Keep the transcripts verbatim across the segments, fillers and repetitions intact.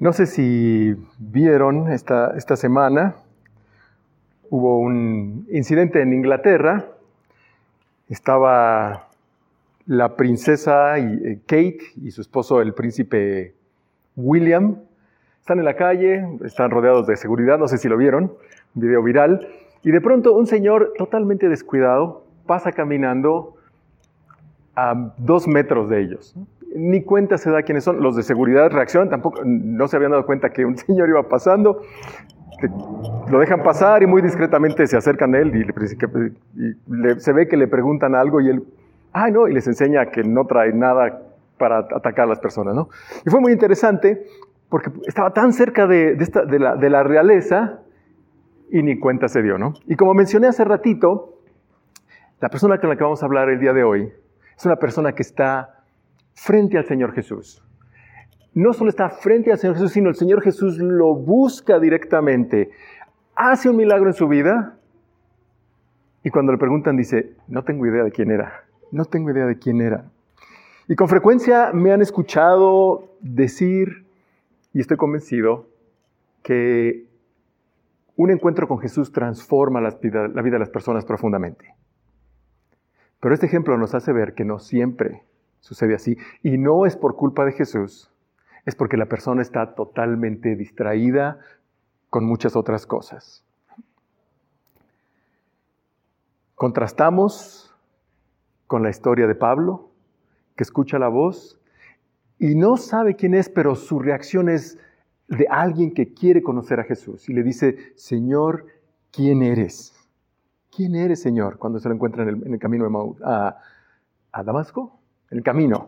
No sé si vieron esta, esta semana, hubo un incidente en Inglaterra. Estaba la princesa y, Kate y su esposo, el príncipe William. Están en la calle, están rodeados de seguridad, no sé si lo vieron, un video viral. Y de pronto un señor totalmente descuidado pasa caminando a dos metros de ellos. Ni cuenta se da quiénes son. Los de seguridad reaccionan, tampoco, no se habían dado cuenta que un señor iba pasando. Lo dejan pasar y muy discretamente se acercan a él y, le, y le, se ve que le preguntan algo y él, ah, no, y les enseña que no trae nada para atacar a las personas, ¿no? Y fue muy interesante porque estaba tan cerca de, de, esta, de, la, de la realeza y ni cuenta se dio, ¿no? Y como mencioné hace ratito, la persona con la que vamos a hablar el día de hoy es una persona que está frente al Señor Jesús. No solo está frente al Señor Jesús, sino el Señor Jesús lo busca directamente. Hace un milagro en su vida y cuando le preguntan dice, no tengo idea de quién era. No tengo idea de quién era. Y con frecuencia me han escuchado decir, y estoy convencido, que un encuentro con Jesús transforma la vida, la vida de las personas profundamente. Pero este ejemplo nos hace ver que no siempre sucede así. Y no es por culpa de Jesús, es porque la persona está totalmente distraída con muchas otras cosas. Contrastamos con la historia de Pablo, que escucha la voz y no sabe quién es, pero su reacción es de alguien que quiere conocer a Jesús. Y le dice, Señor, ¿quién eres? ¿Quién eres, Señor? Cuando se lo encuentra en el, en el camino de Mau, a, a Damasco, en el camino.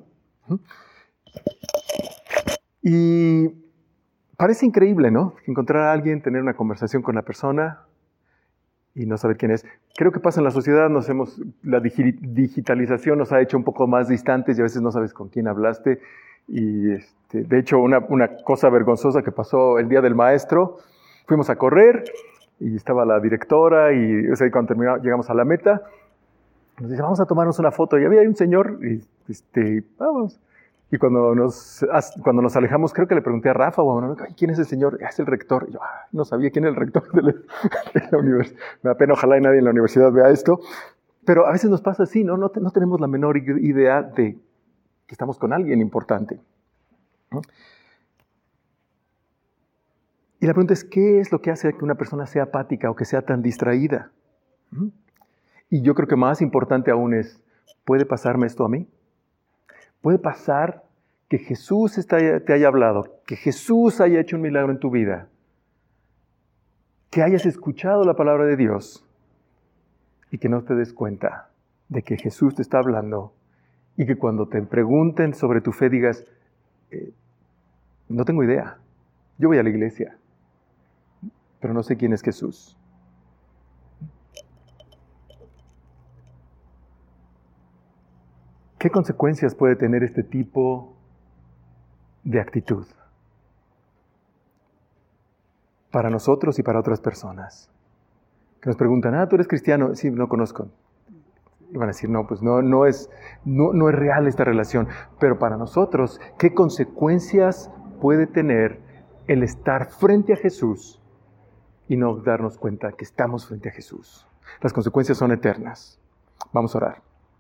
Y parece increíble, ¿no? Encontrar a alguien, tener una conversación con la persona y no saber quién es. Creo que pasa en la sociedad, nos hemos, la digi- digitalización nos ha hecho un poco más distantes y a veces no sabes con quién hablaste. Y este, de hecho, una, una cosa vergonzosa que pasó el día del maestro, fuimos a correr y estaba la directora y o sea, cuando terminamos, llegamos a la meta, nos dice, vamos a tomarnos una foto. Y había un señor y este, vamos. Y cuando nos, cuando nos alejamos, creo que le pregunté a Rafa, o a ¿quién es el señor? Es el rector. Y yo ah, no sabía quién es el rector de la, de la universidad. Me da pena, ojalá y nadie en la universidad vea esto. Pero a veces nos pasa así, ¿no? No, te, no tenemos la menor idea de que estamos con alguien importante, ¿no? Y la pregunta es, ¿qué es lo que hace que una persona sea apática o que sea tan distraída? ¿Mm? Y yo creo que más importante aún es, ¿puede pasarme esto a mí? ¿Puede pasar que Jesús te haya hablado, que Jesús haya hecho un milagro en tu vida, que hayas escuchado la palabra de Dios y que no te des cuenta de que Jesús te está hablando y que cuando te pregunten sobre tu fe digas, eh, no tengo idea, yo voy a la iglesia, pero no sé quién es Jesús? ¿Qué consecuencias puede tener este tipo de actitud para nosotros y para otras personas? Que nos preguntan, ah, ¿tú eres cristiano? Sí, no conozco. Y van a decir, no, pues no, no, es, no, no es real esta relación. Pero para nosotros, ¿qué consecuencias puede tener el estar frente a Jesús y no darnos cuenta que estamos frente a Jesús? Las consecuencias son eternas. Vamos a orar.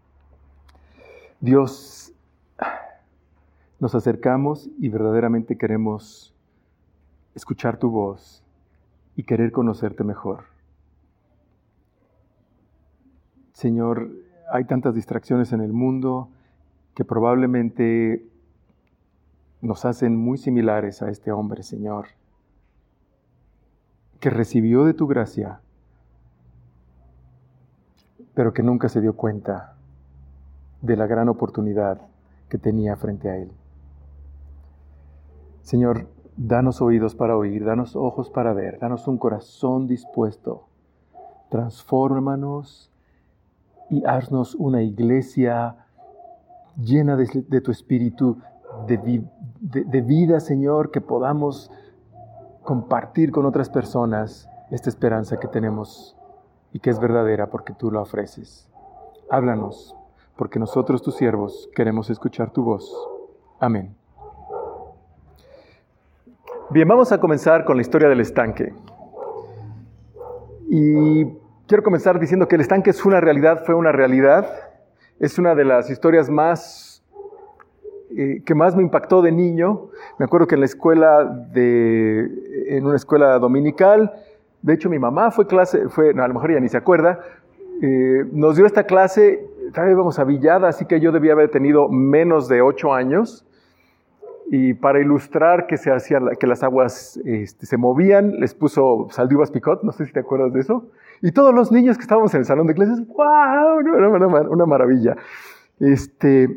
Dios, nos acercamos y verdaderamente queremos escuchar tu voz y querer conocerte mejor. Señor, hay tantas distracciones en el mundo que probablemente nos hacen muy similares a este hombre, Señor, que recibió de tu gracia, pero que nunca se dio cuenta de la gran oportunidad que tenía frente a él. Señor, danos oídos para oír, danos ojos para ver, danos un corazón dispuesto. Transfórmanos y haznos una iglesia llena de, de tu espíritu, de, de, de vida, Señor, que podamos compartir con otras personas esta esperanza que tenemos y que es verdadera porque tú la ofreces. Háblanos, porque nosotros, tus siervos, queremos escuchar tu voz. Amén. Bien, vamos a comenzar con la historia del estanque. Y quiero comenzar diciendo que el estanque es una realidad, fue una realidad. Es una de las historias más, eh, que más me impactó de niño. Me acuerdo que en la escuela, de, en una escuela dominical, de hecho mi mamá fue clase, fue, no, a lo mejor ella ni se acuerda, eh, nos dio esta clase, todavía íbamos a Villada, así que yo debía haber tenido menos de ocho años. Y para ilustrar que, se hacía, que las aguas este, se movían, les puso sal de uvas picot, no sé si te acuerdas de eso. Y todos los niños que estábamos en el salón de clases, ¡wow! Una, una, una maravilla. Este,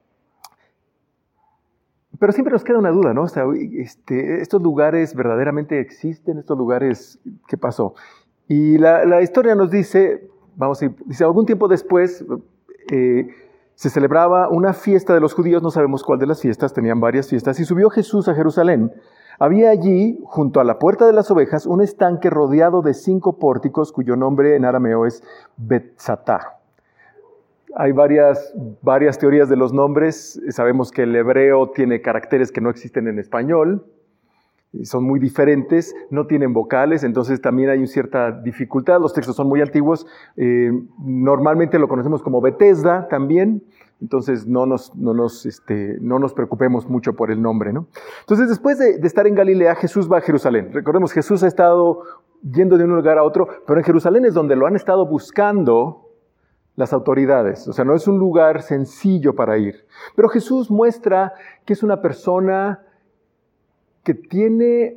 pero siempre nos queda una duda, ¿no? O sea, este, ¿estos lugares verdaderamente existen? ¿Estos lugares qué pasó? Y la, la historia nos dice, vamos a ir, dice, algún tiempo después, eh, se celebraba una fiesta de los judíos, no sabemos cuál de las fiestas, tenían varias fiestas, y subió Jesús a Jerusalén. Había allí, junto a la puerta de las ovejas, un estanque rodeado de cinco pórticos, cuyo nombre en arameo es Betzatá. Hay varias, varias teorías de los nombres. Sabemos que el hebreo tiene caracteres que no existen en español, son muy diferentes, no tienen vocales, entonces también hay una cierta dificultad. Los textos son muy antiguos. Eh, normalmente lo conocemos como Betesda también, entonces no nos, no nos, este, no nos preocupemos mucho por el nombre, ¿no? Entonces, después de, de estar en Galilea, Jesús va a Jerusalén. Recordemos, Jesús ha estado yendo de un lugar a otro, pero en Jerusalén es donde lo han estado buscando las autoridades. O sea, no es un lugar sencillo para ir. Pero Jesús muestra que es una persona que tiene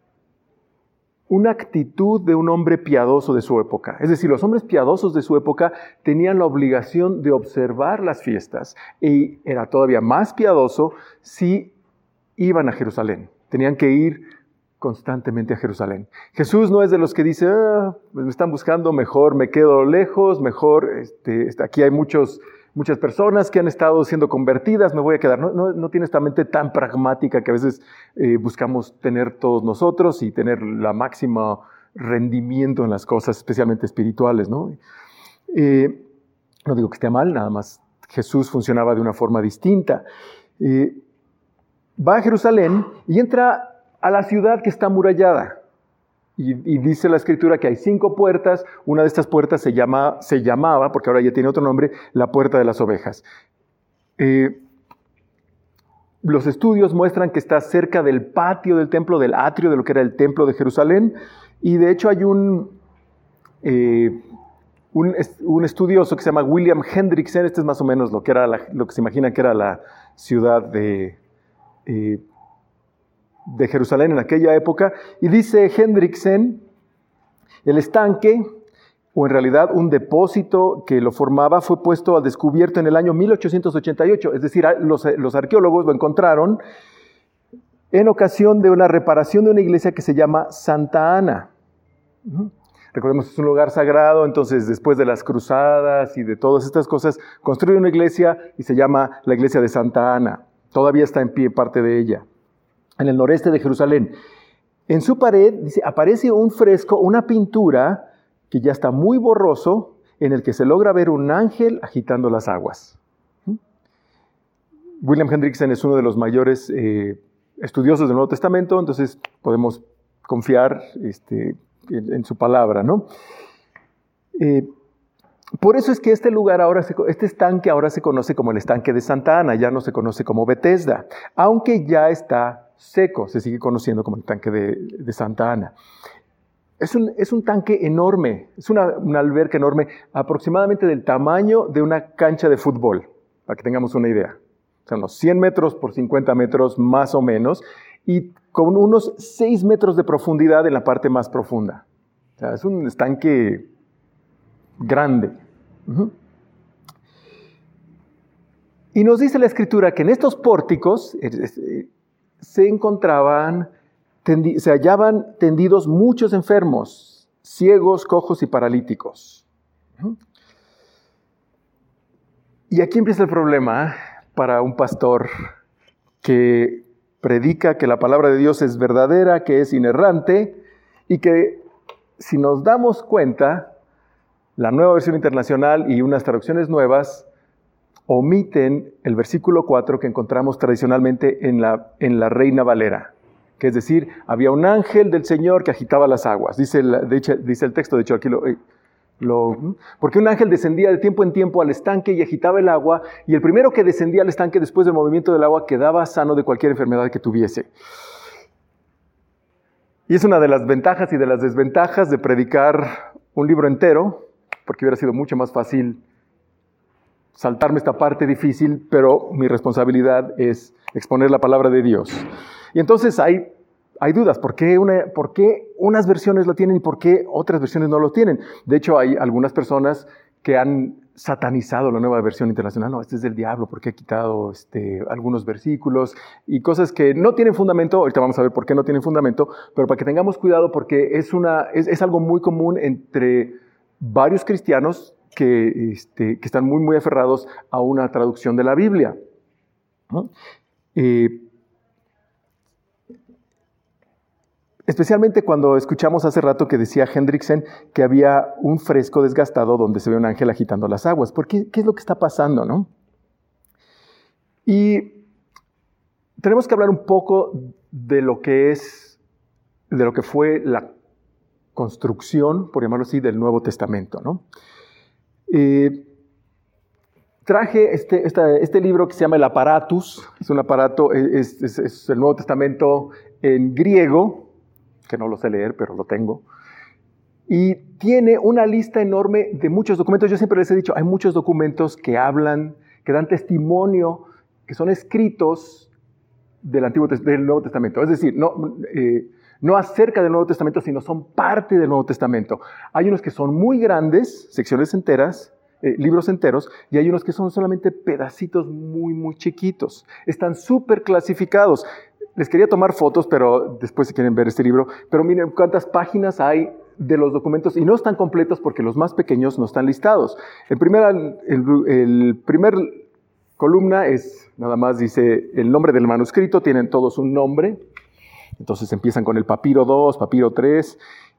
una actitud de un hombre piadoso de su época. Es decir, los hombres piadosos de su época tenían la obligación de observar las fiestas y era todavía más piadoso si iban a Jerusalén. Tenían que ir constantemente a Jerusalén. Jesús no es de los que dice, ah, pues me están buscando, mejor me quedo lejos, mejor, este, aquí hay muchos... Muchas personas que han estado siendo convertidas, me voy a quedar. No, no, no tiene esta mente tan pragmática que a veces eh, buscamos tener todos nosotros y tener la máxima rendimiento en las cosas, especialmente espirituales, ¿no? Eh, no digo que esté mal, nada más Jesús funcionaba de una forma distinta. Eh, va a Jerusalén y entra a la ciudad que está amurallada. Y, y dice la Escritura que hay cinco puertas. Una de estas puertas se, llama, se llamaba, porque ahora ya tiene otro nombre, la puerta de las ovejas. Eh, los estudios muestran que está cerca del patio del templo, del atrio de lo que era el templo de Jerusalén. Y de hecho hay un, eh, un, un estudioso que se llama William Hendrickson. Este es más o menos lo que, era la, lo que se imagina que era la ciudad de... Eh, de Jerusalén en aquella época, y dice Hendrickson, el estanque, o en realidad un depósito que lo formaba, fue puesto al descubierto en el año mil ochocientos ochenta y ocho, es decir, los, los arqueólogos lo encontraron en ocasión de una reparación de una iglesia que se llama Santa Ana. Uh-huh. Recordemos que es un lugar sagrado, entonces después de las cruzadas y de todas estas cosas, construye una iglesia y se llama la iglesia de Santa Ana. Todavía está en pie parte de ella, en el noreste de Jerusalén. En su pared dice, aparece un fresco, una pintura que ya está muy borroso, en el que se logra ver un ángel agitando las aguas. ¿Mm? William Hendrickson es uno de los mayores eh, estudiosos del Nuevo Testamento, entonces podemos confiar este, en, en su palabra, ¿no? Eh, Por eso es que este lugar ahora, se, este estanque ahora se conoce como el estanque de Santa Ana, ya no se conoce como Betesda, aunque ya está seco, se sigue conociendo como el estanque de, de Santa Ana. Es un, es un tanque enorme, es una, una alberca enorme, aproximadamente del tamaño de una cancha de fútbol, para que tengamos una idea. O sea, unos cien metros por cincuenta metros más o menos, y con unos seis metros de profundidad en la parte más profunda. O sea, es un estanque grande. Uh-huh. Y nos dice la Escritura que en estos pórticos eh, se encontraban, tendi- se hallaban tendidos muchos enfermos, ciegos, cojos y paralíticos. Uh-huh. Y aquí empieza el problema para un pastor que predica que la palabra de Dios es verdadera, que es inerrante, y que si nos damos cuenta, la Nueva Versión Internacional y unas traducciones nuevas omiten el versículo cuatro que encontramos tradicionalmente en la, en la Reina Valera, que es decir, había un ángel del Señor que agitaba las aguas. Dice el, de hecho, dice el texto, de hecho aquí lo... Lo, porque un ángel descendía de tiempo en tiempo al estanque y agitaba el agua, y el primero que descendía al estanque después del movimiento del agua quedaba sano de cualquier enfermedad que tuviese. Y es una de las ventajas y de las desventajas de predicar un libro entero, porque hubiera sido mucho más fácil saltarme esta parte difícil, pero mi responsabilidad es exponer la palabra de Dios. Y entonces hay... Hay dudas, ¿por qué, una, ¿por qué unas versiones lo tienen y por qué otras versiones no lo tienen? De hecho, hay algunas personas que han satanizado la nueva versión internacional. No, este es del diablo porque ha quitado este, algunos versículos y cosas que no tienen fundamento. Ahorita vamos a ver por qué no tienen fundamento, pero para que tengamos cuidado porque es, una, es, es algo muy común entre varios cristianos que, este, que están muy, muy aferrados a una traducción de la Biblia, ¿no? Eh, Especialmente cuando escuchamos hace rato que decía Hendrickson que había un fresco desgastado donde se ve un ángel agitando las aguas. ¿Por qué? ¿Qué es lo que está pasando, no? Y tenemos que hablar un poco de lo que es, de lo que fue la construcción, por llamarlo así, del Nuevo Testamento, ¿no? Eh, traje este, este, este libro que se llama el Aparatus. Es un aparato, es, es, es el Nuevo Testamento en griego, que no lo sé leer, pero lo tengo. Y tiene una lista enorme de muchos documentos. Yo siempre les he dicho, hay muchos documentos que hablan, que dan testimonio, que son escritos del, Antiguo, del Nuevo Testamento. Es decir, no, eh, no acerca del Nuevo Testamento, sino son parte del Nuevo Testamento. Hay unos que son muy grandes, secciones enteras, eh, libros enteros, y hay unos que son solamente pedacitos muy, muy chiquitos. Están súper clasificados. Les quería tomar fotos, pero después si quieren ver este libro, pero miren cuántas páginas hay de los documentos y no están completos porque los más pequeños no están listados. El primer, el, el primer columna es, nada más dice el nombre del manuscrito, tienen todos un nombre, entonces empiezan con el papiro dos, papiro tres,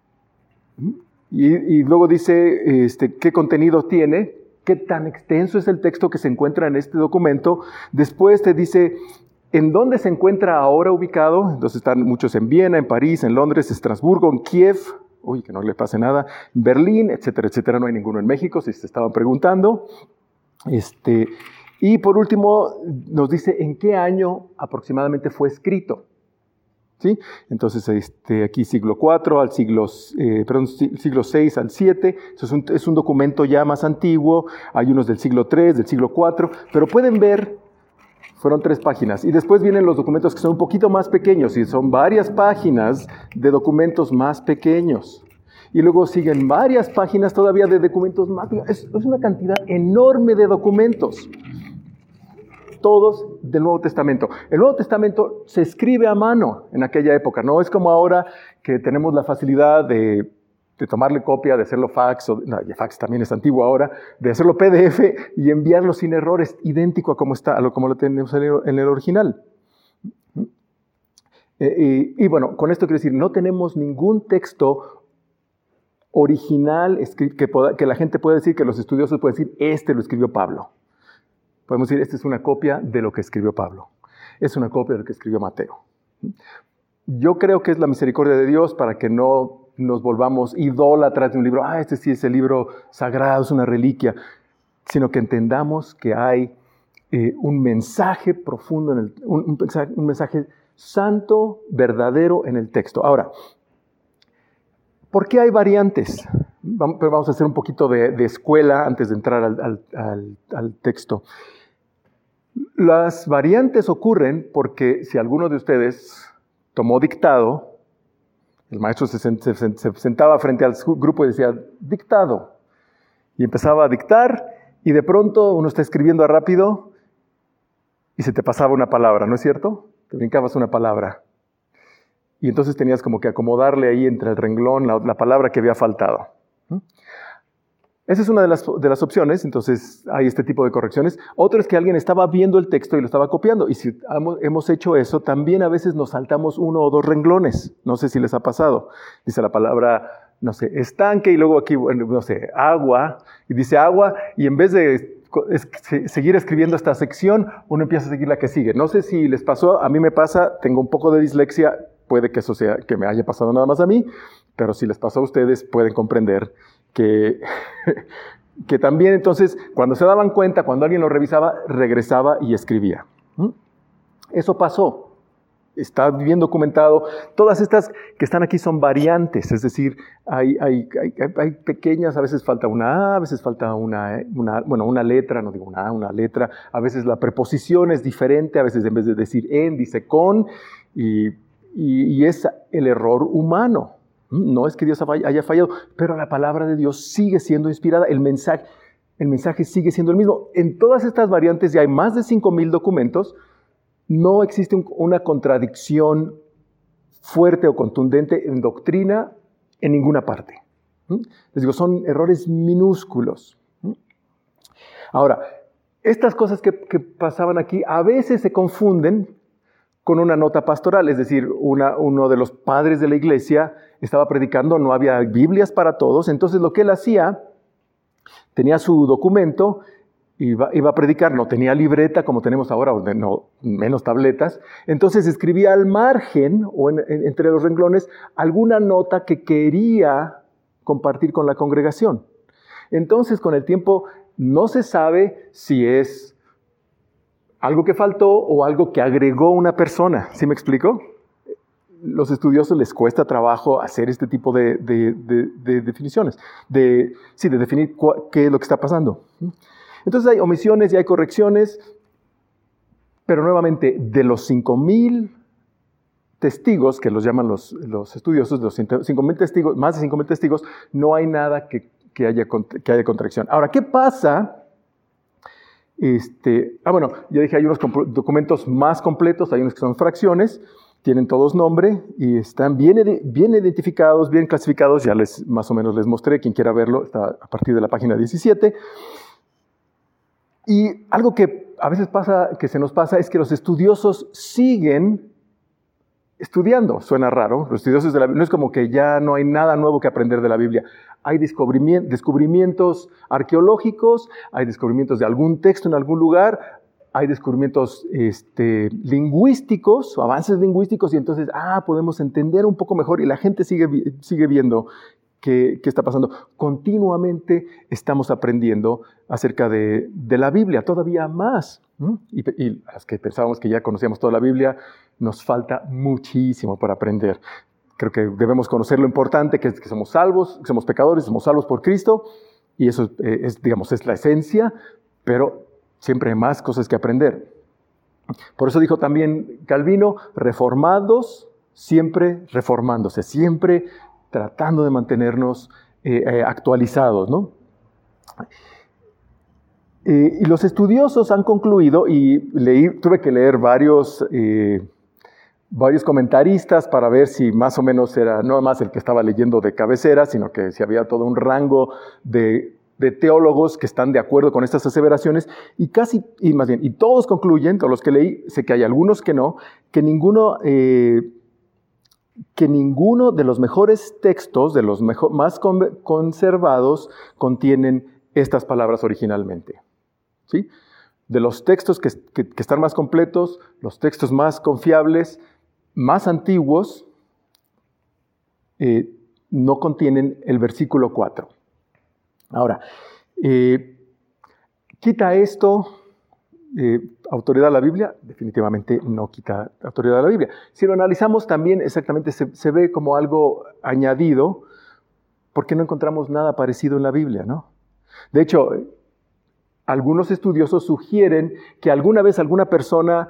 y, y luego dice este, qué contenido tiene, qué tan extenso es el texto que se encuentra en este documento. Después te dice ¿en dónde se encuentra ahora ubicado? Entonces están muchos en Viena, en París, en Londres, Estrasburgo, en Kiev, uy, que no le pase nada, en Berlín, etcétera, etcétera. No hay ninguno en México, si se estaban preguntando. Este, y por último, nos dice en qué año aproximadamente fue escrito. ¿Sí? Entonces, este, aquí siglo cuatro al siglo, eh, perdón, siglo seis al siete. Eso es un, es un documento ya más antiguo. Hay unos del siglo tres, del siglo cuatro, pero pueden ver... Fueron tres páginas. Y después vienen los documentos que son un poquito más pequeños y son varias páginas de documentos más pequeños. Y luego siguen varias páginas todavía de documentos más pequeños. Es, es una cantidad enorme de documentos. Todos del Nuevo Testamento. El Nuevo Testamento se escribe a mano en aquella época. No es como ahora que tenemos la facilidad de... de tomarle copia, de hacerlo fax, o, no, el fax también es antiguo ahora, de hacerlo P D F y enviarlo sin errores, idéntico a como, está, a lo, como lo tenemos en el, en el original. Eh, y, y bueno, con esto quiero decir, no tenemos ningún texto original que, poda, que la gente pueda decir, que los estudiosos pueden decir, este lo escribió Pablo. Podemos decir, esta es una copia de lo que escribió Pablo. Es una copia de lo que escribió Mateo. Yo creo que es la misericordia de Dios para que no nos volvamos idólatras de un libro. Ah, este sí es el libro sagrado, es una reliquia. Sino que entendamos que hay eh, un mensaje profundo, en el, un, un, mensaje, un mensaje santo, verdadero en el texto. Ahora, ¿por qué hay variantes? Vamos, pero vamos a hacer un poquito de, de escuela antes de entrar al, al, al, al texto. Las variantes ocurren porque si alguno de ustedes tomó dictado, el maestro se, se, se sentaba frente al grupo y decía, dictado. Y empezaba a dictar y de pronto uno está escribiendo rápido y se te pasaba una palabra, ¿no es cierto? Te brincabas una palabra. Y entonces tenías como que acomodarle ahí entre el renglón la, la palabra que había faltado. ¿Mm? Esa es una de las, de las opciones, entonces hay este tipo de correcciones. Otro es que alguien estaba viendo el texto y lo estaba copiando. Y si hemos hecho eso, también a veces nos saltamos uno o dos renglones. No sé si les ha pasado. Dice la palabra, no sé, estanque y luego aquí, no sé, agua. Y dice agua y en vez de es, seguir escribiendo esta sección, uno empieza a seguir la que sigue. No sé si les pasó, a mí me pasa, tengo un poco de dislexia. puede que eso sea, que me haya pasado nada más a mí, pero si les pasó a ustedes, pueden comprender que, que también entonces, cuando se daban cuenta, cuando alguien lo revisaba, regresaba y escribía. ¿Mm? Eso pasó. Está bien documentado. Todas estas que están aquí son variantes, es decir, hay, hay, hay, hay pequeñas, a veces falta una A, a veces falta una, una, bueno, una letra, no digo una A, una letra, a veces la preposición es diferente, a veces en vez de decir en, dice con, y, y, y es el error humano. No es que Dios haya fallado, pero la palabra de Dios sigue siendo inspirada, el mensaje, el mensaje sigue siendo el mismo. En todas estas variantes, ya hay más de cinco mil documentos. No existe un, una contradicción fuerte o contundente en doctrina en ninguna parte. ¿Mm? Les digo, son errores minúsculos. ¿Mm? Ahora, estas cosas que, que pasaban aquí a veces se confunden con una nota pastoral, es decir, una, uno de los padres de la iglesia estaba predicando, no había Biblias para todos, entonces lo que él hacía, tenía su documento, Iba, iba a predicar, no tenía libreta como tenemos ahora, o no, menos tabletas. Entonces escribía al margen o en, en, entre los renglones alguna nota que quería compartir con la congregación. Entonces con el tiempo no se sabe si es algo que faltó o algo que agregó una persona. ¿Sí me explico? Los estudiosos les cuesta trabajo hacer este tipo de, de, de, de definiciones, de, sí, de definir cuál, qué es lo que está pasando. Entonces hay omisiones y hay correcciones, pero nuevamente, de los cinco mil testigos, que los llaman los, los estudiosos, de los cinco mil testigos, más de cinco mil testigos, no hay nada que, que, haya, que haya contradicción. Ahora, ¿qué pasa? Este, ah, bueno, ya dije, hay unos documentos más completos, hay unos que son fracciones, tienen todos nombre y están bien, bien identificados, bien clasificados, ya les, más o menos les mostré, quien quiera verlo, está a partir de la página diecisiete. Y algo que a veces pasa, que se nos pasa, es que los estudiosos siguen estudiando. Suena raro, los estudiosos de la Biblia, no es como que ya no hay nada nuevo que aprender de la Biblia. Hay descubrimientos arqueológicos, hay descubrimientos de algún texto en algún lugar, hay descubrimientos este, lingüísticos, avances lingüísticos, y entonces, ah, podemos entender un poco mejor, y la gente sigue, sigue viendo qué, qué está pasando. Continuamente estamos aprendiendo acerca de, de la Biblia, todavía más. ¿Mm? Y, y las que pensábamos que ya conocíamos toda la Biblia, nos falta muchísimo por aprender. Creo que debemos conocer lo importante, que es que somos salvos, que somos pecadores, somos salvos por Cristo, y eso es, es, digamos, es la esencia, pero siempre hay más cosas que aprender. Por eso dijo también Calvino, reformados, siempre reformándose, siempre tratando de mantenernos eh, eh, actualizados, ¿no? Eh, y los estudiosos han concluido, y leí, tuve que leer varios, eh, varios comentaristas para ver si más o menos era no más el que estaba leyendo de cabecera, sino que si había todo un rango de, de teólogos que están de acuerdo con estas aseveraciones, y casi, y más bien, y todos concluyen, todos los que leí, sé que hay algunos que no, que ninguno... Eh, que ninguno de los mejores textos, de los mejor, más con, conservados, contienen estas palabras originalmente. ¿Sí? De los textos que, que, que están más completos, los textos más confiables, más antiguos, eh, no contienen el versículo cuatro. Ahora, eh, quita esto... Eh, autoridad a la Biblia, definitivamente no quita autoridad a la Biblia. Si lo analizamos también exactamente se, se ve como algo añadido, porque no encontramos nada parecido en la Biblia, ¿no? De hecho, algunos estudiosos sugieren que alguna vez alguna persona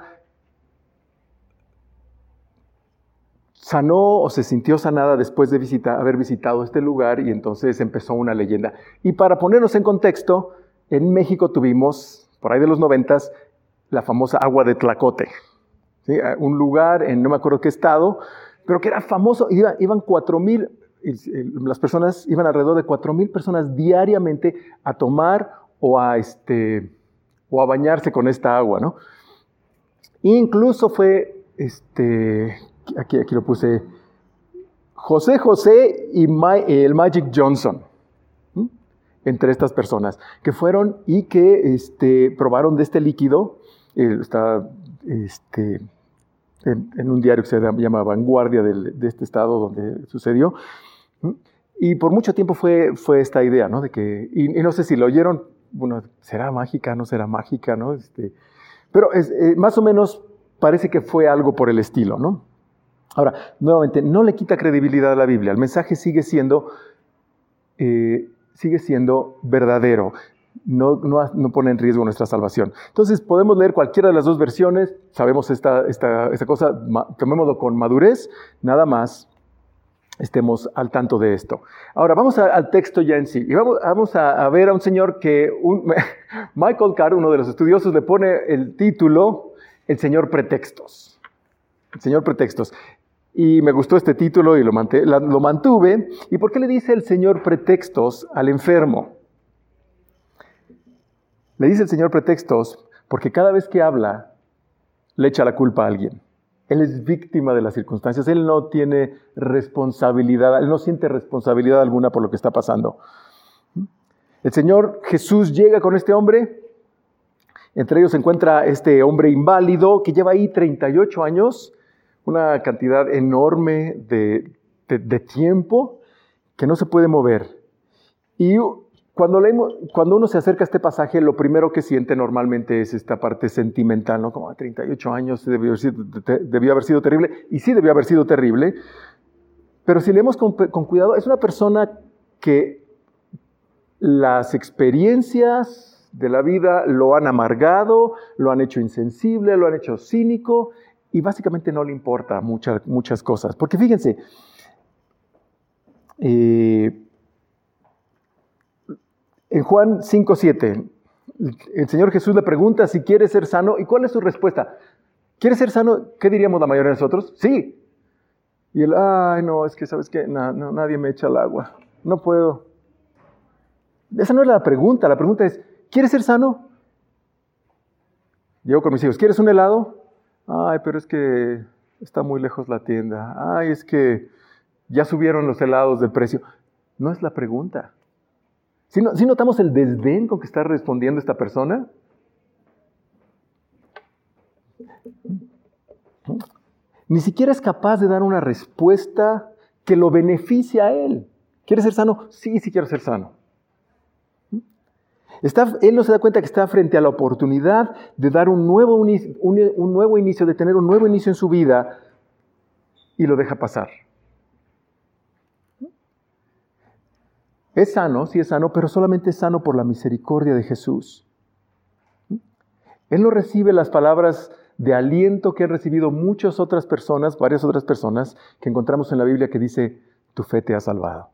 sanó o se sintió sanada después de visitar, haber visitado este lugar, y entonces empezó una leyenda. Y para ponernos en contexto, en México tuvimos, por ahí de los noventas, la famosa agua de Tlacote. ¿Sí? Un lugar en no me acuerdo qué estado, pero que era famoso. Iba, iban cuatro mil, las personas, iban alrededor de cuatro mil personas diariamente a tomar o a, este, o a bañarse con esta agua, ¿no? Incluso fue, este, aquí, aquí lo puse, José José y Ma, el Magic Johnson, entre estas personas, que fueron y que este, probaron de este líquido, eh, está, este, en, en un diario que se llama Vanguardia del, de este estado donde sucedió. Y por mucho tiempo fue, fue esta idea, ¿no? De que, y, y no sé si lo oyeron, bueno, ¿será mágica? ¿No será mágica? ¿No? Este, pero es, eh, más o menos parece que fue algo por el estilo, ¿no? Ahora, nuevamente, no le quita credibilidad a la Biblia. El mensaje sigue siendo, eh, sigue siendo verdadero. No, no, no pone en riesgo nuestra salvación. Entonces, podemos leer cualquiera de las dos versiones. Sabemos esta, esta, esta cosa, ma, tomémoslo con madurez, nada más estemos al tanto de esto. Ahora, vamos a, al texto ya en sí. Y vamos, vamos a, a ver a un señor que, un, Michael Carr, uno de los estudiosos, le pone el título, El Señor Pretextos. El Señor Pretextos. Y me gustó este título y lo, manté, la, lo mantuve. ¿Y por qué le dice el Señor Pretextos al enfermo? Le dice el Señor Pretextos porque cada vez que habla, le echa la culpa a alguien. Él es víctima de las circunstancias. Él no tiene responsabilidad, él no siente responsabilidad alguna por lo que está pasando. El Señor Jesús llega con este hombre. Entre ellos se encuentra este hombre inválido que lleva ahí treinta y ocho años, una cantidad enorme de, de, de tiempo que no se puede mover. Y cuando, leemos, cuando uno se acerca a este pasaje, lo primero que siente normalmente es esta parte sentimental, ¿no? Como a treinta y ocho años debió haber, sido, debió haber sido terrible, y sí debió haber sido terrible, pero si leemos con, con cuidado, es una persona que las experiencias de la vida lo han amargado, lo han hecho insensible, lo han hecho cínico, y básicamente no le importa muchas, muchas cosas. Porque fíjense, eh, en Juan cinco siete, el Señor Jesús le pregunta si quiere ser sano. ¿Y cuál es su respuesta? ¿Quiere ser sano? ¿Qué diríamos la mayoría de nosotros? Sí. Y él, ay, no, es que, ¿sabes qué? No, no, nadie me echa el agua. No puedo. Esa no es la pregunta. La pregunta es, ¿quieres ser sano? Llego con mis hijos, ¿quieres un helado? Ay, pero es que está muy lejos la tienda. Ay, es que ya subieron los helados de precio. No es la pregunta. ¿Sí, no, ¿Sí notamos el desdén con que está respondiendo esta persona? Ni siquiera es capaz de dar una respuesta que lo beneficie a él. ¿Quieres ser sano? Sí, sí quiero ser sano. Está, él no se da cuenta que está frente a la oportunidad de dar un nuevo, un, un nuevo inicio, de tener un nuevo inicio en su vida, y lo deja pasar. Es sano, sí es sano, pero solamente es sano por la misericordia de Jesús. Él no recibe las palabras de aliento que han recibido muchas otras personas, varias otras personas, que encontramos en la Biblia que dice, tu fe te ha salvado.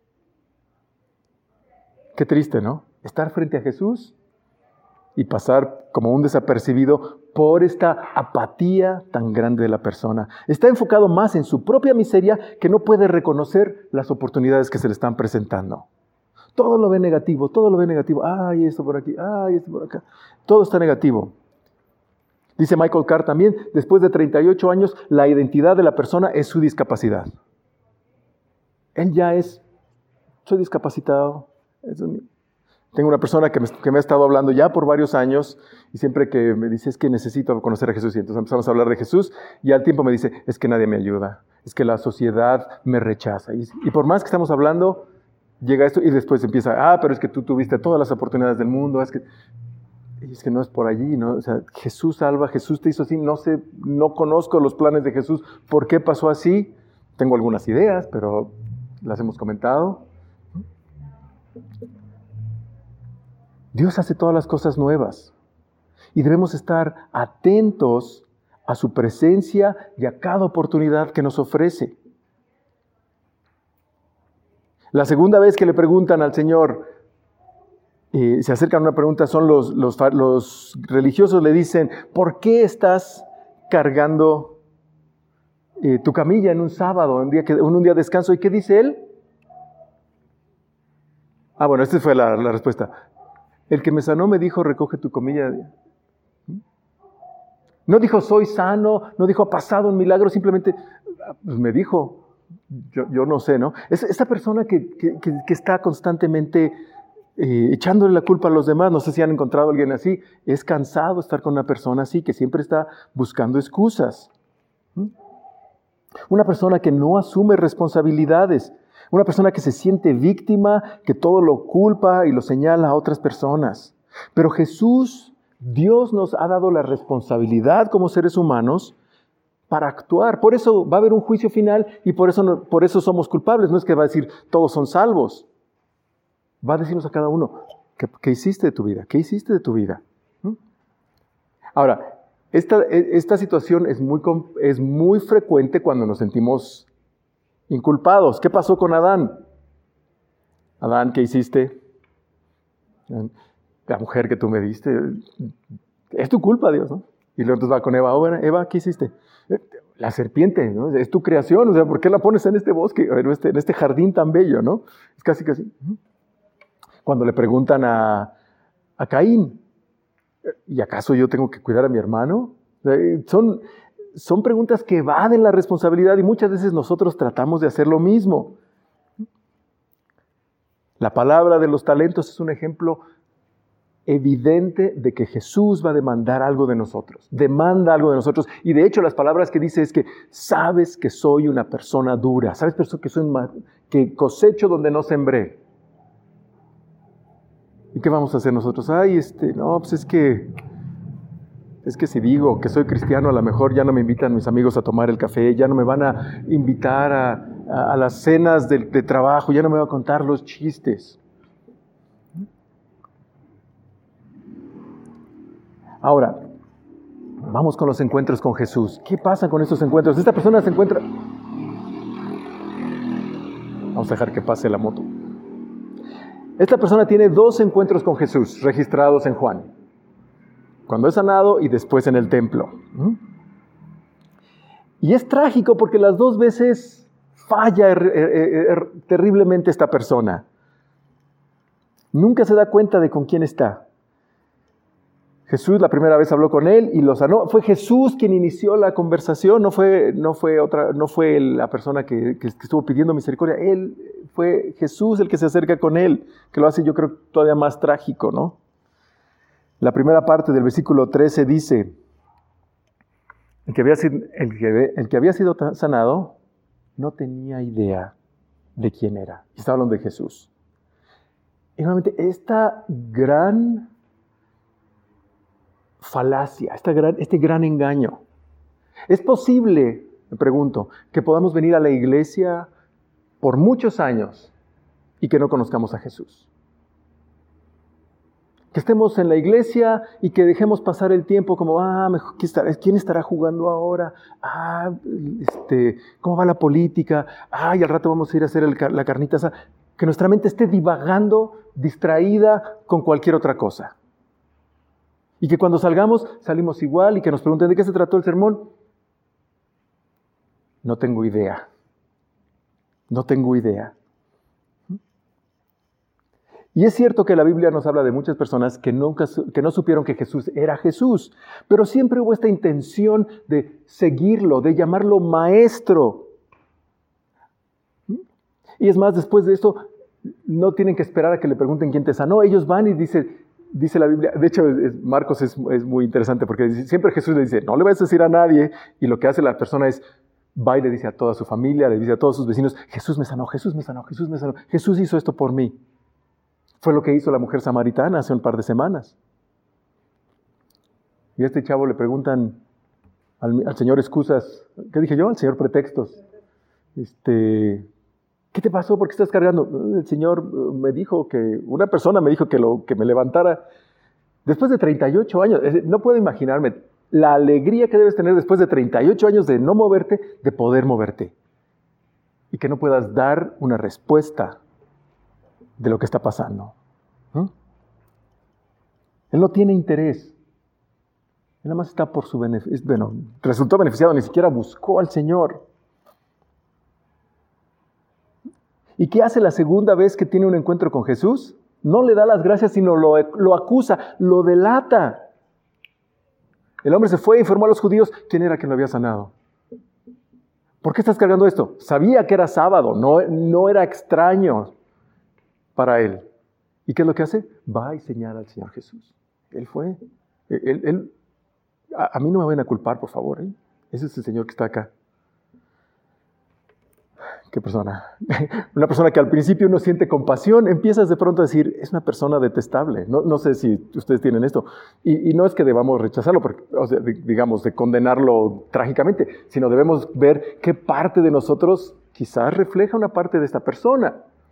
Qué triste, ¿no? Estar frente a Jesús y pasar como un desapercibido por esta apatía tan grande de la persona. Está enfocado más en su propia miseria que no puede reconocer las oportunidades que se le están presentando. Todo lo ve negativo, todo lo ve negativo. Ay, esto por aquí, ay, esto por acá. Todo está negativo. Dice Michael Carr también, después de treinta y ocho años, la identidad de la persona es su discapacidad. Él ya es, soy discapacitado. Eso es mi... Tengo una persona que me, que me ha estado hablando ya por varios años y siempre que me dice es que necesito conocer a Jesús, y entonces empezamos a hablar de Jesús y al tiempo me dice es que nadie me ayuda, es que la sociedad me rechaza. Y, y por más que estamos hablando, llega esto y después empieza, ah, pero es que tú tuviste todas las oportunidades del mundo, es que, es que no es por allí, ¿no? O sea, Jesús salva, Jesús te hizo así, no sé, no conozco los planes de Jesús, ¿por qué pasó así? Tengo algunas ideas, pero las hemos comentado. Dios hace todas las cosas nuevas y debemos estar atentos a su presencia y a cada oportunidad que nos ofrece. La segunda vez que le preguntan al Señor, eh, se acercan a una pregunta, son los, los, los religiosos le dicen, ¿por qué estás cargando eh, tu camilla en un sábado, en un día, que, en un día de descanso? ¿Y qué dice él? Ah, bueno, esta fue la, la respuesta. El que me sanó me dijo, recoge tu camilla. No dijo, soy sano, no dijo, ha pasado un milagro, simplemente pues me dijo, yo, yo no sé, ¿no? Es esta persona que, que, que está constantemente eh, echándole la culpa a los demás, no sé si han encontrado a alguien así, es cansado estar con una persona así, que siempre está buscando excusas. Una persona que no asume responsabilidades. Una persona que se siente víctima, que todo lo culpa y lo señala a otras personas. Pero Jesús, Dios nos ha dado la responsabilidad como seres humanos para actuar. Por eso va a haber un juicio final y por eso, no, por eso somos culpables. No es que va a decir todos son salvos. Va a decirnos a cada uno, ¿qué, qué hiciste de tu vida? ¿Qué hiciste de tu vida? ¿Mm? Ahora, esta, esta situación es muy, es muy frecuente cuando nos sentimos inculpados. ¿Qué pasó con Adán? Adán, ¿qué hiciste? La mujer que tú me diste, es tu culpa, Dios, ¿no? Y luego entonces va con Eva, oh, Eva, ¿qué hiciste? La serpiente, ¿no? Es tu creación, o sea, ¿por qué la pones en este bosque, en este, en este jardín tan bello, ¿no? Es casi, casi. Cuando le preguntan a, a Caín, ¿y acaso yo tengo que cuidar a mi hermano? Son, son preguntas que evaden la responsabilidad y muchas veces nosotros tratamos de hacer lo mismo. La palabra de los talentos es un ejemplo evidente de que Jesús va a demandar algo de nosotros, demanda algo de nosotros. Y de hecho las palabras que dice es que sabes que soy una persona dura, sabes que, soy una, que cosecho donde no sembré. ¿Y qué vamos a hacer nosotros? Ay, este, no, pues es que, es que si digo que soy cristiano, a lo mejor ya no me invitan mis amigos a tomar el café, ya no me van a invitar a, a, a las cenas de, de trabajo, ya no me van a contar los chistes. Ahora, vamos con los encuentros con Jesús. ¿Qué pasa con estos encuentros? Esta persona se encuentra... Vamos a dejar que pase la moto. Esta persona tiene dos encuentros con Jesús registrados en Juan. Cuando es sanado y después en el templo. Y es trágico porque las dos veces falla er, er, er, terriblemente esta persona. Nunca se da cuenta de con quién está. Jesús la primera vez habló con él y lo sanó. Fue Jesús quien inició la conversación, no fue, no fue, otra, no fue la persona que, que, que estuvo pidiendo misericordia. Él fue Jesús el que se acerca con él, que lo hace yo creo todavía más trágico, ¿no? La primera parte del versículo trece dice, el que había sido, el que, el que había sido sanado no tenía idea de quién era. Y está hablando de Jesús. Y nuevamente, esta gran falacia, esta gran, este gran engaño. ¿Es posible, me pregunto, que podamos venir a la iglesia por muchos años y que no conozcamos a Jesús? Que estemos en la iglesia y que dejemos pasar el tiempo como, ah, mejor, ¿quién estará jugando ahora? Ah, este, ¿cómo va la política? Ah, y al rato vamos a ir a hacer el, la carnita asada. Que nuestra mente esté divagando, distraída con cualquier otra cosa. Y que cuando salgamos, salimos igual y que nos pregunten, ¿de qué se trató el sermón? No tengo idea. No tengo idea. Y es cierto que la Biblia nos habla de muchas personas que, nunca, que no supieron que Jesús era Jesús, pero siempre hubo esta intención de seguirlo, de llamarlo maestro. Y es más, después de esto, no tienen que esperar a que le pregunten quién te sanó. Ellos van y dicen... Dice la Biblia, de hecho es, Marcos es, es muy interesante porque dice, siempre Jesús le dice, no le vas a decir a nadie, y lo que hace la persona es, va y le dice a toda su familia, le dice a todos sus vecinos, Jesús me sanó, Jesús me sanó, Jesús me sanó, Jesús hizo esto por mí. Fue lo que hizo la mujer samaritana hace un par de semanas. Y a este chavo le preguntan al, al Señor excusas, ¿qué dije yo? Al Señor pretextos. Este... ¿Qué te pasó? ¿Por qué estás cargando? El Señor me dijo que, una persona me dijo que, lo, que me levantara. Después de treinta y ocho años, no puedo imaginarme la alegría que debes tener después de treinta y ocho años de no moverte, de poder moverte. Y que no puedas dar una respuesta de lo que está pasando. ¿Mm? Él no tiene interés. Él nada más está por su beneficio. Bueno, resultó beneficiado, ni siquiera buscó al Señor. ¿Y qué hace la segunda vez que tiene un encuentro con Jesús? No le da las gracias, sino lo, lo acusa, lo delata. El hombre se fue e informó a los judíos quién era quien lo había sanado. ¿Por qué estás cargando esto? Sabía que era sábado, no, no era extraño para él. ¿Y qué es lo que hace? Va y señala al Señor Jesús. Él fue. Él, él, a, a mí no me vayan a culpar, por favor. ¿eh? Ese es el Señor que está acá. ¿qué persona? Una persona que al principio uno siente compasión, empiezas de pronto a decir, es una persona detestable. No, no sé si ustedes tienen esto. Y, y no es que debamos rechazarlo, porque, o sea, digamos, de condenarlo trágicamente, sino debemos ver qué parte de nosotros quizás refleja una parte de esta persona.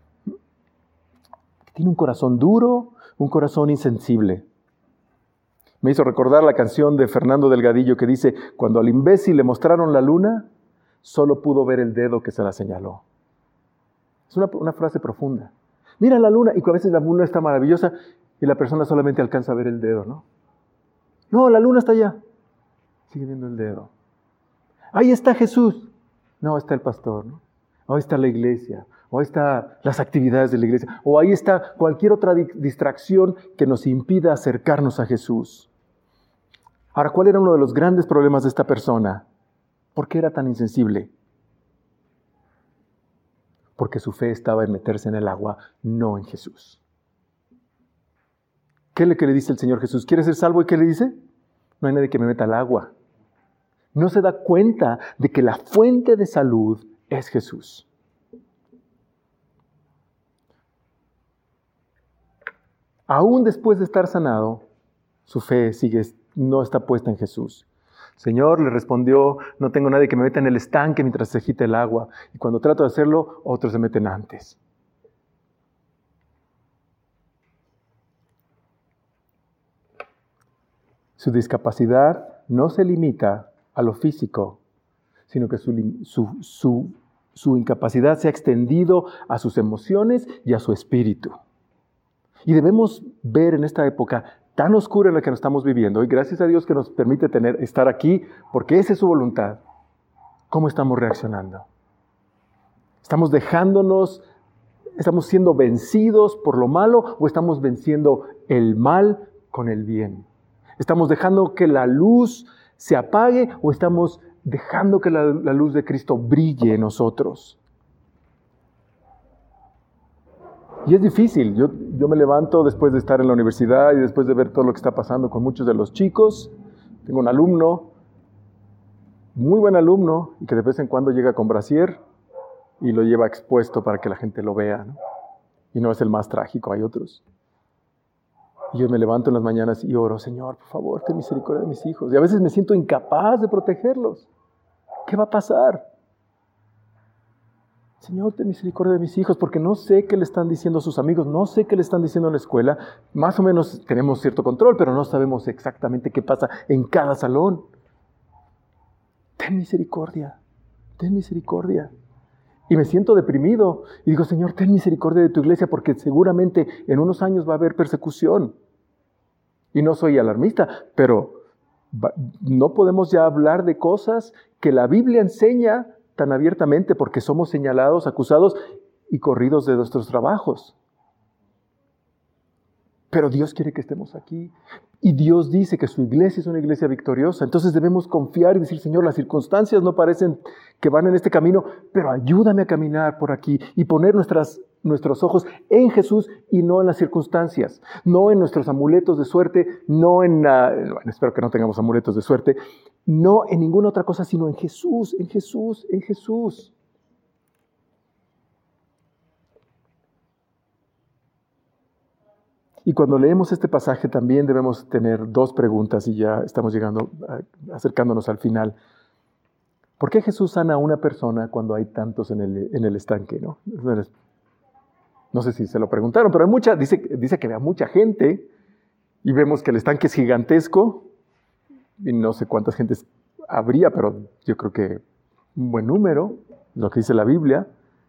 Tiene un corazón duro, un corazón insensible. Me hizo recordar la canción de Fernando Delgadillo que dice, cuando al imbécil le mostraron la luna, solo pudo ver el dedo que se la señaló. Es una, una frase profunda. Mira la luna, y a veces la luna está maravillosa y la persona solamente alcanza a ver el dedo, ¿no? No, la luna está allá. Sigue viendo el dedo. Ahí está Jesús. No, está el pastor, ¿no? Ahí está la iglesia. O ahí están las actividades de la iglesia. O ahí está cualquier otra di- distracción que nos impida acercarnos a Jesús. Ahora, ¿cuál era uno de los grandes problemas de esta persona? ¿Por qué era tan insensible? Porque su fe estaba en meterse en el agua, no en Jesús. ¿Qué es lo que le dice el Señor Jesús? ¿Quieres ser salvo? ¿Y qué le dice? No hay nadie que me meta al agua. No se da cuenta de que la fuente de salud es Jesús. Aún después de estar sanado, su fe sigue, no está puesta en Jesús. Señor, le respondió, no tengo nadie que me meta en el estanque mientras se agita el agua. Y cuando trato de hacerlo, otros se meten antes. Su discapacidad no se limita a lo físico, sino que su, su, su, su incapacidad se ha extendido a sus emociones y a su espíritu. Y debemos ver en esta época tan oscura en la que nos estamos viviendo, y gracias a Dios que nos permite tener, estar aquí, porque esa es su voluntad, ¿cómo estamos reaccionando? ¿Estamos dejándonos, estamos siendo vencidos por lo malo o estamos venciendo el mal con el bien? ¿Estamos dejando que la luz se apague o estamos dejando que la, la luz de Cristo brille en nosotros? Y es difícil. Yo, yo me levanto después de estar en la universidad y después de ver todo lo que está pasando con muchos de los chicos. Tengo un alumno, muy buen alumno, y que de vez en cuando llega con brasier y lo lleva expuesto para que la gente lo vea, ¿no? Y no es el más trágico, hay otros. Y yo me levanto en las mañanas y oro, Señor, por favor, ten misericordia de mis hijos. Y a veces me siento incapaz de protegerlos. ¿Qué va a pasar? Señor, ten misericordia de mis hijos, porque no sé qué le están diciendo a sus amigos, no sé qué le están diciendo en la escuela. Más o menos tenemos cierto control, pero no sabemos exactamente qué pasa en cada salón. Ten misericordia, ten misericordia. Y me siento deprimido y digo, Señor, ten misericordia de tu iglesia, porque seguramente en unos años va a haber persecución. Y no soy alarmista, pero no podemos ya hablar de cosas que la Biblia enseña tan abiertamente porque somos señalados, acusados y corridos de nuestros trabajos. Pero Dios quiere que estemos aquí. Y Dios dice que su iglesia es una iglesia victoriosa. Entonces debemos confiar y decir, Señor, las circunstancias no parecen que van en este camino, pero ayúdame a caminar por aquí y poner nuestras, nuestros ojos en Jesús y no en las circunstancias. No en nuestros amuletos de suerte, no en, uh, bueno, espero que no tengamos amuletos de suerte, no en ninguna otra cosa, sino en Jesús, en Jesús, en Jesús. Y cuando leemos este pasaje también debemos tener dos preguntas y ya estamos llegando, acercándonos al final. ¿Por qué Jesús sana a una persona cuando hay tantos en el, en el estanque? ¿No? No sé si se lo preguntaron, pero hay mucha, dice, dice que había mucha gente y vemos que el estanque es gigantesco y no sé cuántas gentes habría, pero yo creo que un buen número, lo que dice la Biblia.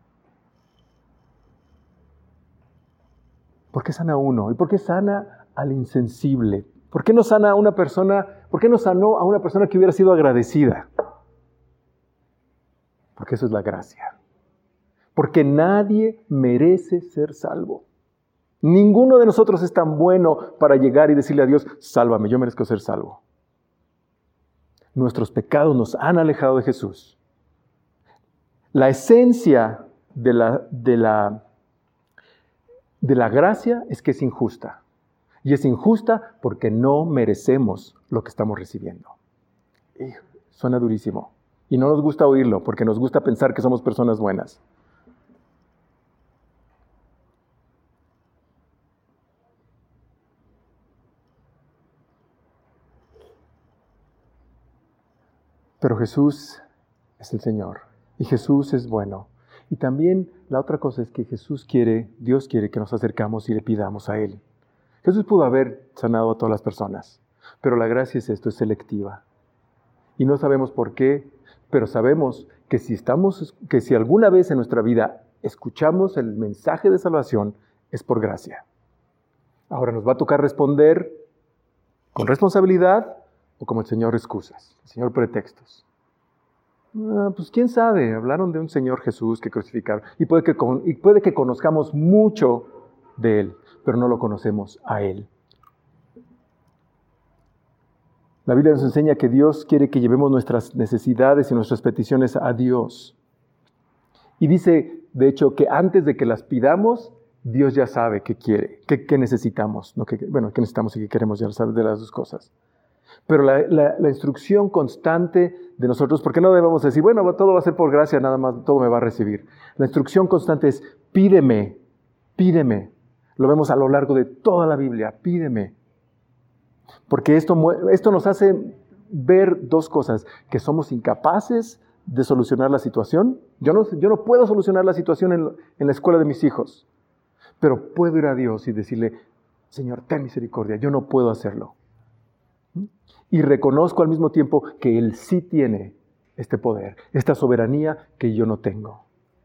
¿Por qué sana a uno? ¿Y por qué sana al insensible? ¿Por qué no sana a una persona? ¿Por qué no sanó a una persona que hubiera sido agradecida? Porque eso es la gracia. Porque nadie merece ser salvo. Ninguno de nosotros es tan bueno para llegar y decirle a Dios, sálvame, yo merezco ser salvo. Nuestros pecados nos han alejado de Jesús. La esencia de la, de la de la gracia es que es injusta. Y es injusta porque no merecemos lo que estamos recibiendo. Y suena durísimo. Y no nos gusta oírlo porque nos gusta pensar que somos personas buenas. Pero Jesús es el Señor y Jesús es bueno. Y también la otra cosa es que Jesús quiere, Dios quiere que nos acercamos y le pidamos a Él. Jesús pudo haber sanado a todas las personas, pero la gracia es esto, es selectiva. Y no sabemos por qué, pero sabemos que si estamos, que si alguna vez en nuestra vida escuchamos el mensaje de salvación, es por gracia. Ahora nos va a tocar responder con responsabilidad o como el Señor excusas, el Señor pretextos. Ah, pues quién sabe, hablaron de un Señor Jesús que crucificaron y puede que, y puede que conozcamos mucho de Él, pero no lo conocemos a Él. La Biblia nos enseña que Dios quiere que llevemos nuestras necesidades y nuestras peticiones a Dios. Y dice, de hecho, que antes de que las pidamos, Dios ya sabe qué quiere, qué, qué necesitamos. No que, bueno, qué necesitamos y qué queremos, ya lo sabe de las dos cosas. Pero la, la, la instrucción constante de nosotros, porque no debemos decir, bueno, todo va a ser por gracia, nada más, todo me va a recibir. La instrucción constante es, pídeme, pídeme. Lo vemos a lo largo de toda la Biblia, pídeme. Porque esto, esto nos hace ver dos cosas, que somos incapaces de solucionar la situación. Yo no, yo no puedo solucionar la situación en, en la escuela de mis hijos, pero puedo ir a Dios y decirle, Señor, ten misericordia, yo no puedo hacerlo. Y reconozco al mismo tiempo que Él sí tiene este poder, esta soberanía que yo no tengo.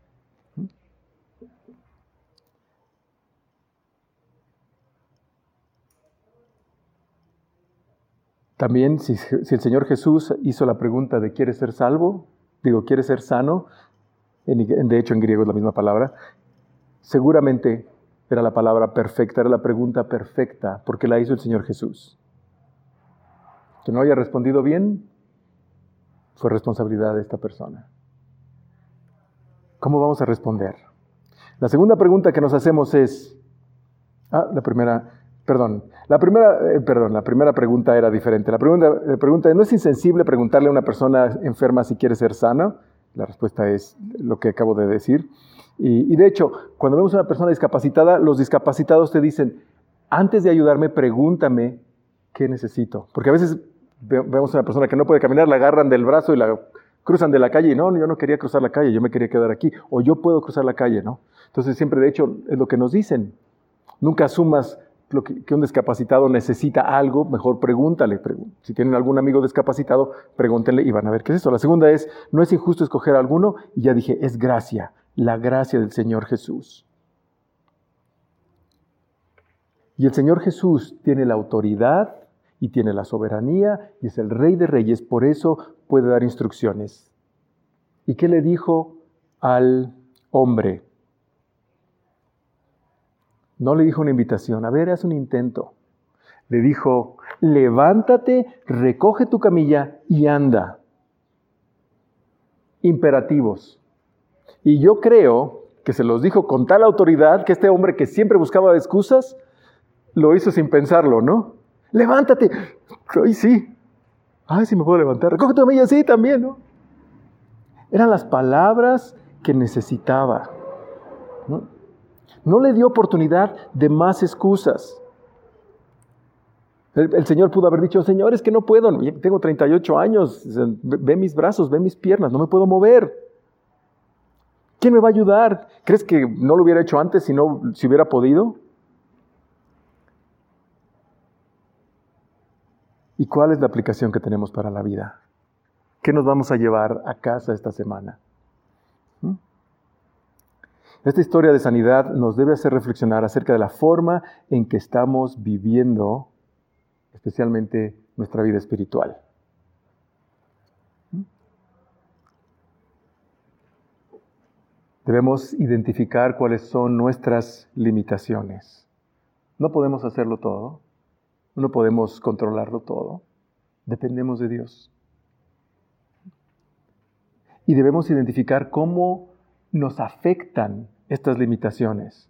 También, si, si el Señor Jesús hizo la pregunta de ¿quieres ser salvo? Digo, ¿quieres ser sano? En, de hecho, en griego es la misma palabra. Seguramente era la palabra perfecta, era la pregunta perfecta, porque la hizo el Señor Jesús. Que no haya respondido bien, fue responsabilidad de esta persona. ¿Cómo vamos a responder? La segunda pregunta que nos hacemos es, ah, la primera, perdón, la primera, eh, perdón, la primera pregunta era diferente. La pregunta, la pregunta, ¿no es insensible preguntarle a una persona enferma si quiere ser sana? La respuesta es lo que acabo de decir. Y, y de hecho, cuando vemos a una persona discapacitada, los discapacitados te dicen, antes de ayudarme, pregúntame qué necesito. Porque a veces vemos a una persona que no puede caminar, la agarran del brazo y la cruzan de la calle. Y no, yo no quería cruzar la calle, yo me quería quedar aquí. O yo puedo cruzar la calle, ¿no? Entonces siempre, de hecho, es lo que nos dicen. Nunca asumas lo que, que un discapacitado necesita algo, mejor pregúntale. Pregúntale. Si tienen algún amigo discapacitado, pregúntenle y van a ver qué es eso. La segunda es, no es injusto escoger a alguno. Y ya dije, es gracia, la gracia del Señor Jesús. Y el Señor Jesús tiene la autoridad y tiene la soberanía, y es el Rey de Reyes, por eso puede dar instrucciones. ¿Y qué le dijo al hombre? No le dijo una invitación, a ver, haz un intento. Le dijo, levántate, recoge tu camilla y anda. Imperativos. Y yo creo que se los dijo con tal autoridad que este hombre que siempre buscaba excusas, lo hizo sin pensarlo, ¿no? Levántate. Ay, sí. Ay, sí me puedo levantar. Recoge tu camilla, sí, también, ¿no? Eran las palabras que necesitaba, ¿no? No le dio oportunidad de más excusas. El, el Señor pudo haber dicho, Señor, es que no puedo. Tengo treinta y ocho años. Ve mis brazos, ve mis piernas. No me puedo mover. ¿Quién me va a ayudar? ¿Crees que no lo hubiera hecho antes si no, si hubiera podido? ¿Y cuál es la aplicación que tenemos para la vida? ¿Qué nos vamos a llevar a casa esta semana? ¿Mm? Esta historia de sanidad nos debe hacer reflexionar acerca de la forma en que estamos viviendo, especialmente nuestra vida espiritual. ¿Mm? Debemos identificar cuáles son nuestras limitaciones. No podemos hacerlo todo. No podemos controlarlo todo. Dependemos de Dios. Y debemos identificar cómo nos afectan estas limitaciones.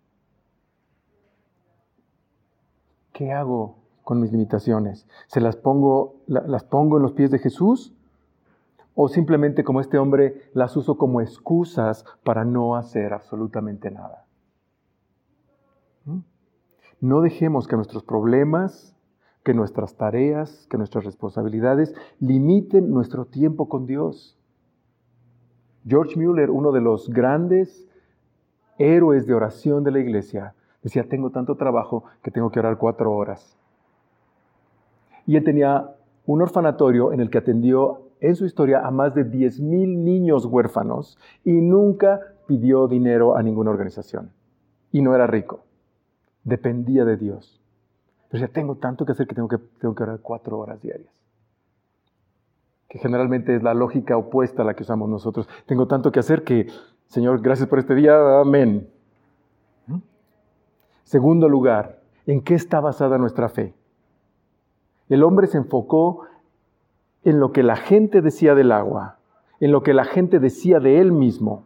¿Qué hago con mis limitaciones? ¿Se las pongo, las pongo en los pies de Jesús? ¿O simplemente, como este hombre, las uso como excusas para no hacer absolutamente nada? ¿Mm? No dejemos que nuestros problemas, que nuestras tareas, que nuestras responsabilidades limiten nuestro tiempo con Dios. George Mueller, uno de los grandes héroes de oración de la iglesia, decía, tengo tanto trabajo que tengo que orar cuatro horas. Y él tenía un orfanatorio en el que atendió en su historia a más de diez mil niños huérfanos y nunca pidió dinero a ninguna organización. Y no era rico. Dependía de Dios. Pero decía, tengo tanto que hacer que tengo que, tengo que orar cuatro horas diarias. Que generalmente es la lógica opuesta a la que usamos nosotros. Tengo tanto que hacer que, Señor, gracias por este día, amén. ¿Mm? Segundo lugar, ¿en qué está basada nuestra fe? El hombre se enfocó en lo que la gente decía del agua, en lo que la gente decía de él mismo.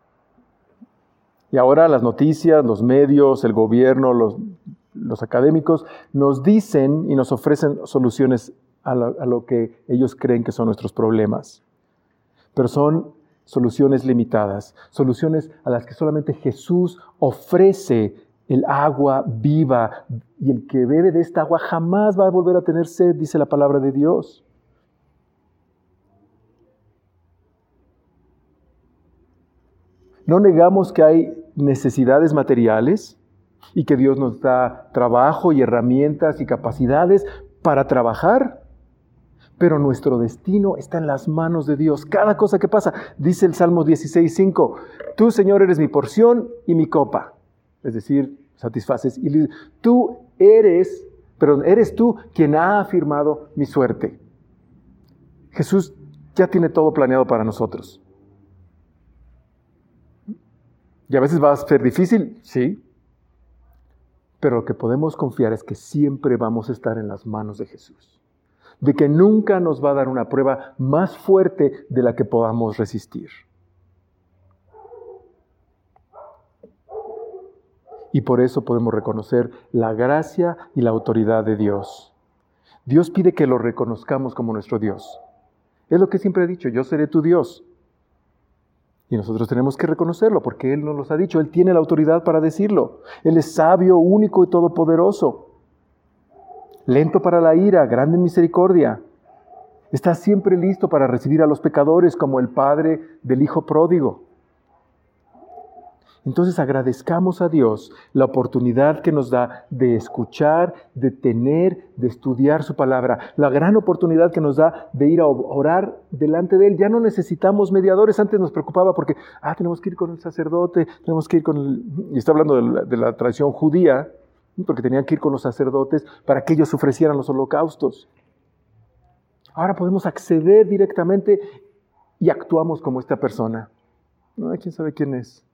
Y ahora las noticias, los medios, el gobierno, los, los académicos nos dicen y nos ofrecen soluciones a lo, a lo que ellos creen que son nuestros problemas. Pero son soluciones limitadas, soluciones a las que solamente Jesús ofrece el agua viva, y el que bebe de esta agua jamás va a volver a tener sed, dice la palabra de Dios. No negamos que hay necesidades materiales y que Dios nos da trabajo y herramientas y capacidades para trabajar, pero nuestro destino está en las manos de Dios. Cada cosa que pasa, dice el Salmo dieciséis cinco, tú, Señor, eres mi porción y mi copa. Es decir, satisfaces. Y tú eres, perdón, eres tú quien ha afirmado mi suerte. Jesús ya tiene todo planeado para nosotros. Y a veces va a ser difícil, sí. Pero lo que podemos confiar es que siempre vamos a estar en las manos de Jesús. De que nunca nos va a dar una prueba más fuerte de la que podamos resistir. Y por eso podemos reconocer la gracia y la autoridad de Dios. Dios pide que lo reconozcamos como nuestro Dios. Es lo que siempre he dicho, yo seré tu Dios. Y nosotros tenemos que reconocerlo porque Él nos los ha dicho. Él tiene la autoridad para decirlo. Él es sabio, único y todopoderoso. Lento para la ira, grande en misericordia. Está siempre listo para recibir a los pecadores como el padre del hijo pródigo. Entonces agradezcamos a Dios la oportunidad que nos da de escuchar, de tener, de estudiar su palabra. La gran oportunidad que nos da de ir a orar delante de Él. Ya no necesitamos mediadores. Antes nos preocupaba porque, ah, tenemos que ir con el sacerdote, tenemos que ir con el... Y está hablando de la, de la tradición judía, porque tenían que ir con los sacerdotes para que ellos ofrecieran los holocaustos. Ahora podemos acceder directamente y actuamos como esta persona. No, ¿quién sabe quién es?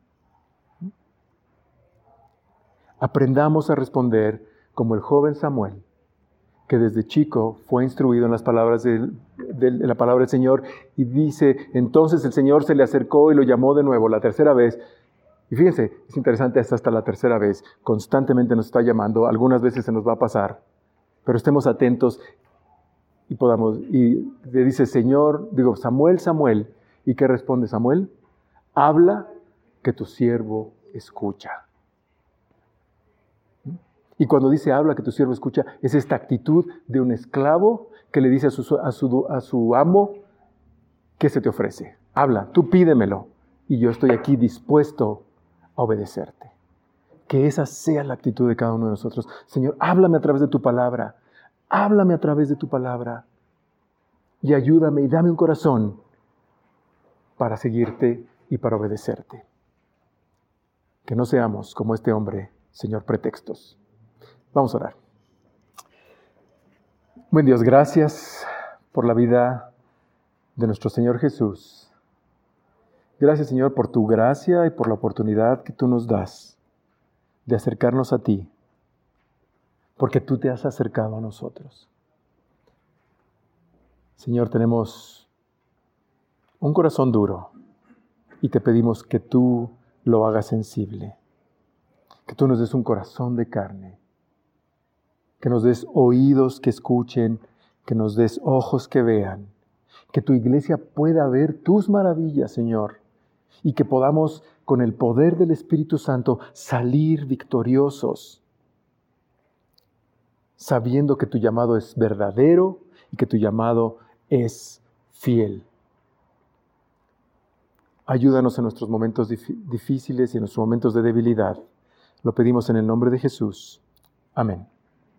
Aprendamos a responder como el joven Samuel, que desde chico fue instruido en las palabras de, de, de la palabra del Señor, y dice, entonces el Señor se le acercó y lo llamó de nuevo la tercera vez. Y fíjense, es interesante, hasta, hasta la tercera vez, constantemente nos está llamando, algunas veces se nos va a pasar, pero estemos atentos y podamos, y le dice, Señor, digo, Samuel, Samuel, ¿y qué responde Samuel? Habla, que tu siervo escucha. Y cuando dice habla, que tu siervo escucha, es esta actitud de un esclavo que le dice a su, a su, a su amo, ¿qué se te ofrece? Habla, tú pídemelo, y yo estoy aquí dispuesto a obedecerte. Que esa sea la actitud de cada uno de nosotros. Señor, háblame a través de tu palabra, háblame a través de tu palabra, y ayúdame y dame un corazón para seguirte y para obedecerte. Que no seamos como este hombre, Señor, pretextos. Vamos a orar. Buen Dios, gracias por la vida de nuestro Señor Jesús. Gracias, Señor, por tu gracia y por la oportunidad que tú nos das de acercarnos a ti, porque tú te has acercado a nosotros. Señor, tenemos un corazón duro y te pedimos que tú lo hagas sensible, que tú nos des un corazón de carne, que nos des oídos que escuchen, que nos des ojos que vean, que tu iglesia pueda ver tus maravillas, Señor, y que podamos, con el poder del Espíritu Santo, salir victoriosos, sabiendo que tu llamado es verdadero y que tu llamado es fiel. Ayúdanos en nuestros momentos dif- difíciles y en nuestros momentos de debilidad. Lo pedimos en el nombre de Jesús. Amén.